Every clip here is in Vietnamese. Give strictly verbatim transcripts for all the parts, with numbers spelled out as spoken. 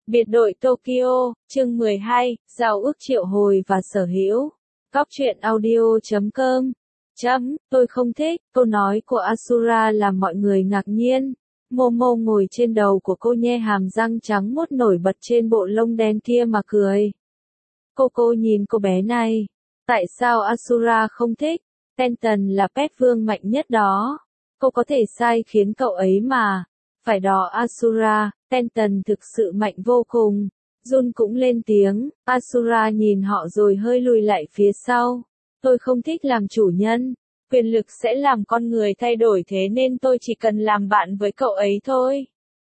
Biệt đội Tokyo, chương mười hai, giao ước triệu hồi và sở hữu. Góc truyện audio chấm com. Chấm, tôi không thích, câu nói của Asura làm mọi người ngạc nhiên. Momo ngồi trên đầu của cô nhe hàm răng trắng muốt nổi bật trên bộ lông đen kia mà cười. Cô cô nhìn cô bé này. Tại sao Asura không thích? Tenten là pet vương mạnh nhất đó. Cô có thể sai khiến cậu ấy mà. Phải đó Asura, Tenten thực sự mạnh vô cùng. Jun cũng lên tiếng, Asura nhìn họ rồi hơi lùi lại phía sau. Tôi không thích làm chủ nhân. Quyền lực sẽ làm con người thay đổi thế nên tôi chỉ cần làm bạn với cậu ấy thôi.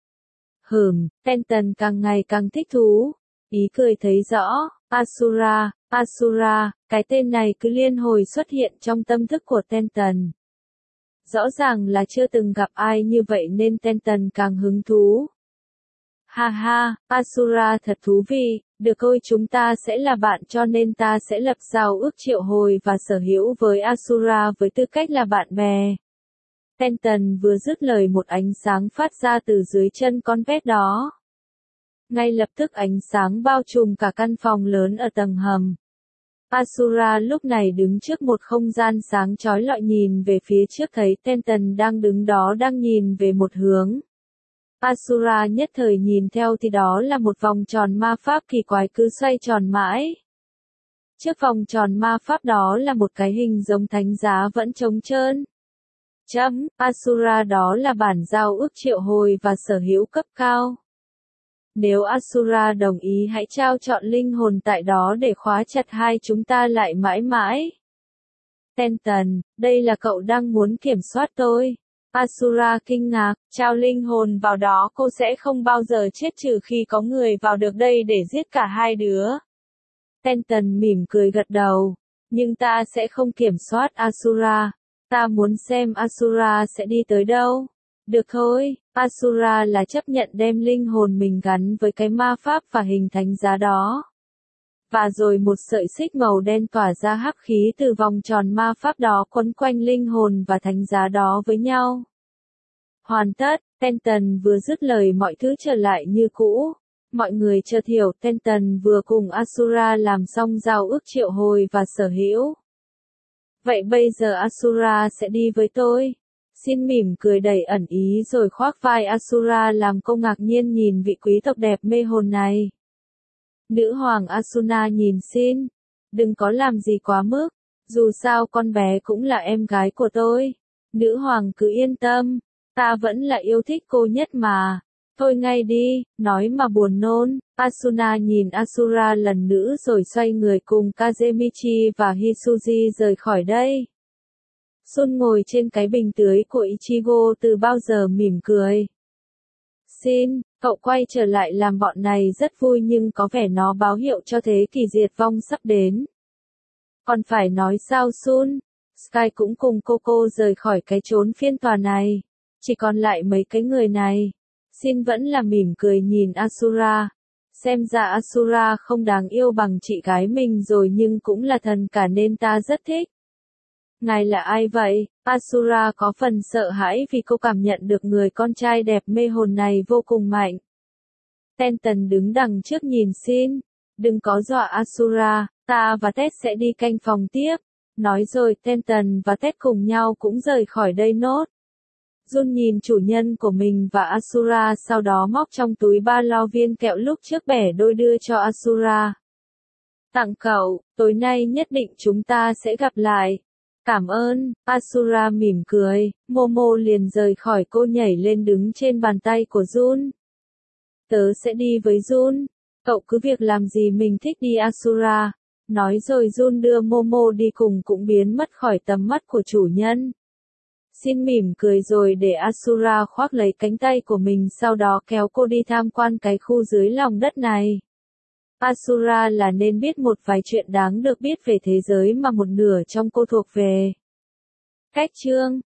Hừm, Tenten càng ngày càng thích thú. Ý cười thấy rõ, Asura, Asura, cái tên này cứ liên hồi xuất hiện trong tâm thức của Tenten. Rõ ràng là chưa từng gặp ai như vậy nên Tenten càng hứng thú. Ha ha, Asura thật thú vị, được thôi chúng ta sẽ là bạn cho nên ta sẽ lập giao ước triệu hồi và sở hữu với Asura với tư cách là bạn bè. Tenten vừa dứt lời một ánh sáng phát ra từ dưới chân con pet đó. Ngay lập tức ánh sáng bao trùm cả căn phòng lớn ở tầng hầm. Asura lúc này đứng trước một không gian sáng chói lọi nhìn về phía trước thấy Tenten đang đứng đó đang nhìn về một hướng. Asura nhất thời nhìn theo thì đó là một vòng tròn ma pháp kỳ quái cứ xoay tròn mãi. Trước vòng tròn ma pháp đó là một cái hình giống thánh giá vẫn trống trơn. Chấm, Asura đó là bản giao ước triệu hồi và sở hữu cấp cao. Nếu Asura đồng ý hãy trao chọn linh hồn tại đó để khóa chặt hai chúng ta lại mãi mãi. Tenten, đây là cậu đang muốn kiểm soát tôi. Asura kinh ngạc, trao linh hồn vào đó cô sẽ không bao giờ chết trừ khi có người vào được đây để giết cả hai đứa. Tenten mỉm cười gật đầu. Nhưng ta sẽ không kiểm soát Asura. Ta muốn xem Asura sẽ đi tới đâu. Được thôi, Asura là chấp nhận đem linh hồn mình gắn với cái ma pháp và hình thánh giá đó. Và rồi một sợi xích màu đen tỏa ra hắc khí từ vòng tròn ma pháp đó quấn quanh linh hồn và thánh giá đó với nhau. Hoàn tất, Tenten vừa dứt lời mọi thứ trở lại như cũ. Mọi người chợt hiểu Tenten vừa cùng Asura làm xong giao ước triệu hồi và sở hữu. Vậy bây giờ Asura sẽ đi với tôi. Xin mỉm cười đầy ẩn ý rồi khoác vai Asura làm cô ngạc nhiên nhìn vị quý tộc đẹp mê hồn này. Nữ hoàng Asuna nhìn xin. Đừng có làm gì quá mức. Dù sao con bé cũng là em gái của tôi. Nữ hoàng cứ yên tâm. Ta vẫn là yêu thích cô nhất mà. Thôi ngay đi, nói mà buồn nôn. Asuna nhìn Asura lần nữa rồi xoay người cùng Kazemichi và Hisuji rời khỏi đây. Sun ngồi trên cái bình tưới của Ichigo từ bao giờ mỉm cười. Xin, cậu quay trở lại làm bọn này rất vui nhưng có vẻ nó báo hiệu cho thế kỷ diệt vong sắp đến. Còn phải nói sao Sun? Sky cũng cùng Coco rời khỏi cái chốn phiên tòa này. Chỉ còn lại mấy cái người này. Xin vẫn là mỉm cười nhìn Asura. Xem ra Asura không đáng yêu bằng chị gái mình rồi nhưng cũng là thần cả nên ta rất thích. Ngài là ai vậy? Asura có phần sợ hãi vì cô cảm nhận được người con trai đẹp mê hồn này vô cùng mạnh. Tenten đứng đằng trước nhìn xin. Đừng có dọa Asura, ta và Ted sẽ đi canh phòng tiếp. Nói rồi Tenten và Ted cùng nhau cũng rời khỏi đây nốt. Jun nhìn chủ nhân của mình và Asura sau đó móc trong túi ba lo viên kẹo lúc trước bẻ đôi đưa cho Asura. Tặng cậu, tối nay nhất định chúng ta sẽ gặp lại. Cảm ơn, Asura mỉm cười, Momo liền rời khỏi cô nhảy lên đứng trên bàn tay của Jun. Tớ sẽ đi với Jun, cậu cứ việc làm gì mình thích đi Asura. Nói rồi Jun đưa Momo đi cùng cũng biến mất khỏi tầm mắt của chủ nhân. Xin mỉm cười rồi để Asura khoác lấy cánh tay của mình sau đó kéo cô đi tham quan cái khu dưới lòng đất này. Asura là nên biết một vài chuyện đáng được biết về thế giới mà một nửa trong cô thuộc về. Cách chương